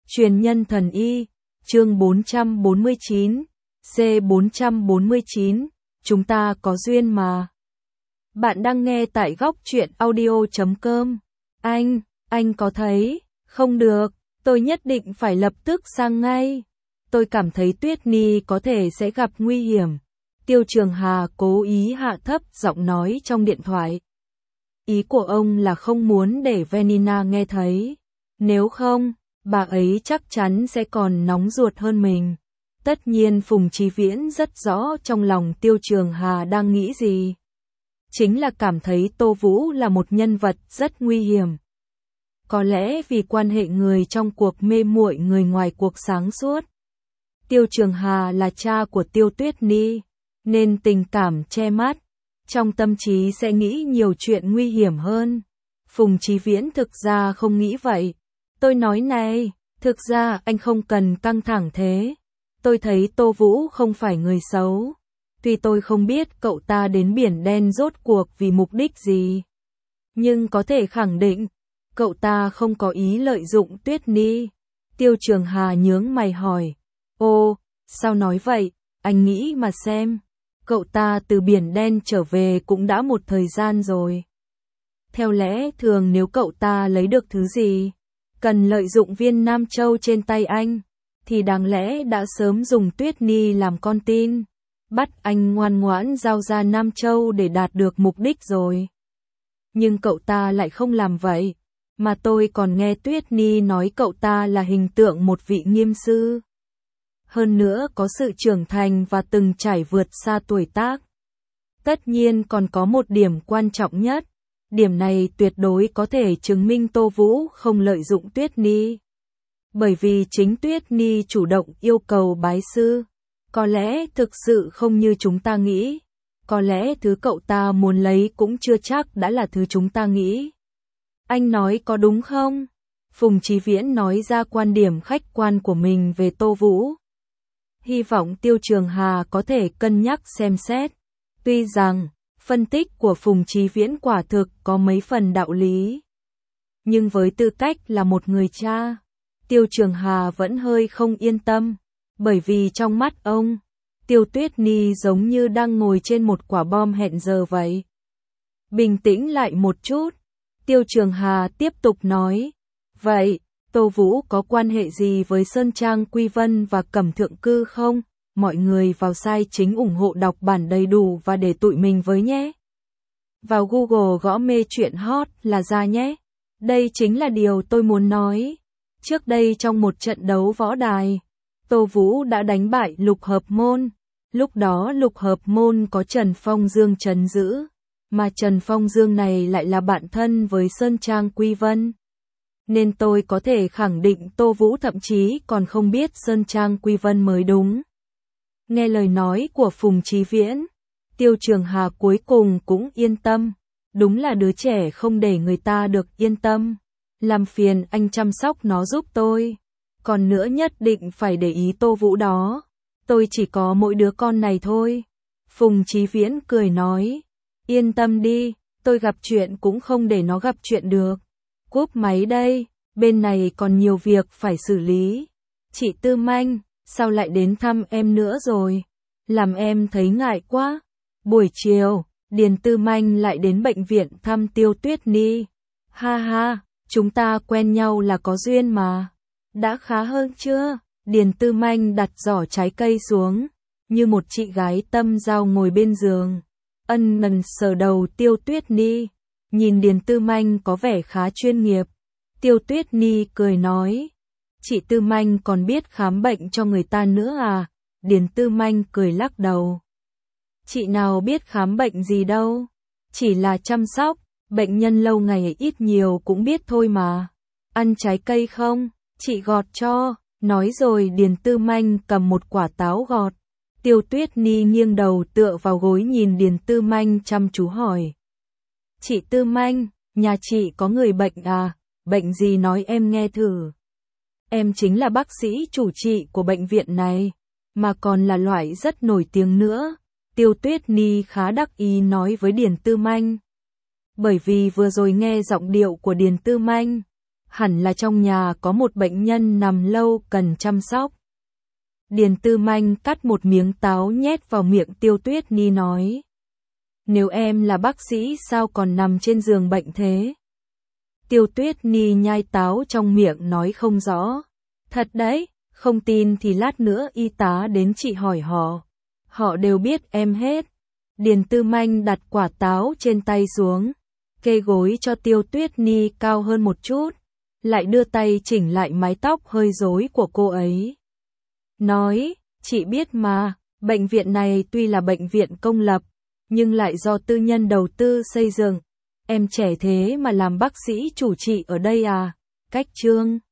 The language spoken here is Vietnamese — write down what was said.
Truyền nhân thần y, chương 449, C449, chúng ta có duyên mà. Bạn đang nghe tại góc truyện audio.com. Anh có thấy, không được, tôi nhất định phải lập tức sang ngay. Tôi cảm thấy Tuyết Nhi có thể sẽ gặp nguy hiểm. Tiêu Trường Hà cố ý hạ thấp giọng nói trong điện thoại. Ý của ông là không muốn để Vanina nghe thấy. Nếu không, bà ấy chắc chắn sẽ còn nóng ruột hơn mình. Tất nhiên Phùng Chí Viễn rất rõ trong lòng Tiêu Trường Hà đang nghĩ gì. Chính là cảm thấy Tô Vũ là một nhân vật rất nguy hiểm. Có lẽ vì quan hệ người trong cuộc mê muội người ngoài cuộc sáng suốt. Tiêu Trường Hà là cha của Tiêu Tuyết Nhi, nên tình cảm che mắt, trong tâm trí sẽ nghĩ nhiều chuyện nguy hiểm hơn. Phùng Chí Viễn thực ra không nghĩ vậy. Tôi nói này, thực ra anh không cần căng thẳng thế. Tôi thấy Tô Vũ không phải người xấu. Tuy tôi không biết cậu ta đến biển đen rốt cuộc vì mục đích gì. Nhưng có thể khẳng định, cậu ta không có ý lợi dụng Tuyết Nhi. Tiêu Trường Hà nhướng mày hỏi. Ô, sao nói vậy, anh nghĩ mà xem. Cậu ta từ biển đen trở về cũng đã một thời gian rồi. Theo lẽ thường nếu cậu ta lấy được thứ gì, cần lợi dụng viên Nam Châu trên tay anh, thì đáng lẽ đã sớm dùng Tuyết Nhi làm con tin, bắt anh ngoan ngoãn giao ra Nam Châu để đạt được mục đích rồi. Nhưng cậu ta lại không làm vậy, mà tôi còn nghe Tuyết Nhi nói cậu ta là hình tượng một vị nghiêm sư. Hơn nữa có sự trưởng thành và từng trải vượt xa tuổi tác. Tất nhiên còn có một điểm quan trọng nhất. Điểm này tuyệt đối có thể chứng minh Tô Vũ không lợi dụng Tuyết Nhi. Bởi vì chính Tuyết Nhi chủ động yêu cầu bái sư. Có lẽ thực sự không như chúng ta nghĩ. Có lẽ thứ cậu ta muốn lấy cũng chưa chắc đã là thứ chúng ta nghĩ. Anh nói có đúng không? Phùng Chí Viễn nói ra quan điểm khách quan của mình về Tô Vũ. Hy vọng Tiêu Trường Hà có thể cân nhắc xem xét. Tuy rằng, phân tích của Phùng Chí Viễn quả thực có mấy phần đạo lý. Nhưng với tư cách là một người cha, Tiêu Trường Hà vẫn hơi không yên tâm. Bởi vì trong mắt ông, Tiêu Tuyết Nhi giống như đang ngồi trên một quả bom hẹn giờ vậy. Bình tĩnh lại một chút, Tiêu Trường Hà tiếp tục nói. Vậy, Tô Vũ có quan hệ gì với Sơn Trang Quy Vân và Cẩm Thượng Cư không? Mọi người vào site chính ủng hộ đọc bản đầy đủ và để tụi mình với nhé. Vào Google gõ mê truyện hot là ra nhé. Đây chính là điều tôi muốn nói. Trước đây trong một trận đấu võ đài, Tô Vũ đã đánh bại Lục Hợp Môn. Lúc đó Lục Hợp Môn có Trần Phong Dương trấn giữ, mà Trần Phong Dương này lại là bạn thân với Sơn Trang Quy Vân. Nên tôi có thể khẳng định Tô Vũ thậm chí còn không biết Sơn Trang Quy Vân mới đúng. Nghe lời nói của Phùng Chí Viễn, Tiêu Trường Hà cuối cùng cũng yên tâm. Đúng là đứa trẻ không để người ta được yên tâm. Làm phiền anh chăm sóc nó giúp tôi. Còn nữa nhất định phải để ý Tô Vũ đó. Tôi chỉ có mỗi đứa con này thôi. Phùng Chí Viễn cười nói. Yên tâm đi, tôi gặp chuyện cũng không để nó gặp chuyện được. Cúp máy đây, bên này còn nhiều việc phải xử lý. Chị Tư Manh, sao lại đến thăm em nữa rồi? Làm em thấy ngại quá. Buổi chiều, Điền Tư Manh lại đến bệnh viện thăm Tiêu Tuyết Nhi. Ha ha, chúng ta quen nhau là có duyên mà. Đã khá hơn chưa? Điền Tư Manh đặt giỏ trái cây xuống, như một chị gái tâm giao ngồi bên giường. Ân cần sờ đầu Tiêu Tuyết Nhi. Nhìn Điền Tư Manh có vẻ khá chuyên nghiệp. Tiêu Tuyết Nhi cười nói. Chị Tư Manh còn biết khám bệnh cho người ta nữa à? Điền Tư Manh cười lắc đầu. Chị nào biết khám bệnh gì đâu. Chỉ là chăm sóc, bệnh nhân lâu ngày ít nhiều cũng biết thôi mà. Ăn trái cây không? Chị gọt cho. Nói rồi Điền Tư Manh cầm một quả táo gọt. Tiêu Tuyết Nhi nghiêng đầu tựa vào gối nhìn Điền Tư Manh chăm chú hỏi. Chị Tư Manh, nhà chị có người bệnh à? Bệnh gì nói em nghe thử. Em chính là bác sĩ chủ trị của bệnh viện này, mà còn là loại rất nổi tiếng nữa. Tiêu Tuyết Nhi khá đắc ý nói với Điền Tư Manh. Bởi vì vừa rồi nghe giọng điệu của Điền Tư Manh, hẳn là trong nhà có một bệnh nhân nằm lâu cần chăm sóc. Điền Tư Manh cắt một miếng táo nhét vào miệng Tiêu Tuyết Ni nói. Nếu em là bác sĩ sao còn nằm trên giường bệnh thế? Tiêu Tuyết Ni nhai táo trong miệng nói không rõ. Thật đấy, không tin thì lát nữa y tá đến chị hỏi họ. Họ đều biết em hết. Điền Tư Manh đặt quả táo trên tay xuống, kê gối cho Tiêu Tuyết Ni cao hơn một chút, lại đưa tay chỉnh lại mái tóc hơi rối của cô ấy. Nói, chị biết mà, bệnh viện này tuy là bệnh viện công lập, nhưng lại do tư nhân đầu tư xây dựng. Em trẻ thế mà làm bác sĩ chủ trị ở đây à? Cách Trương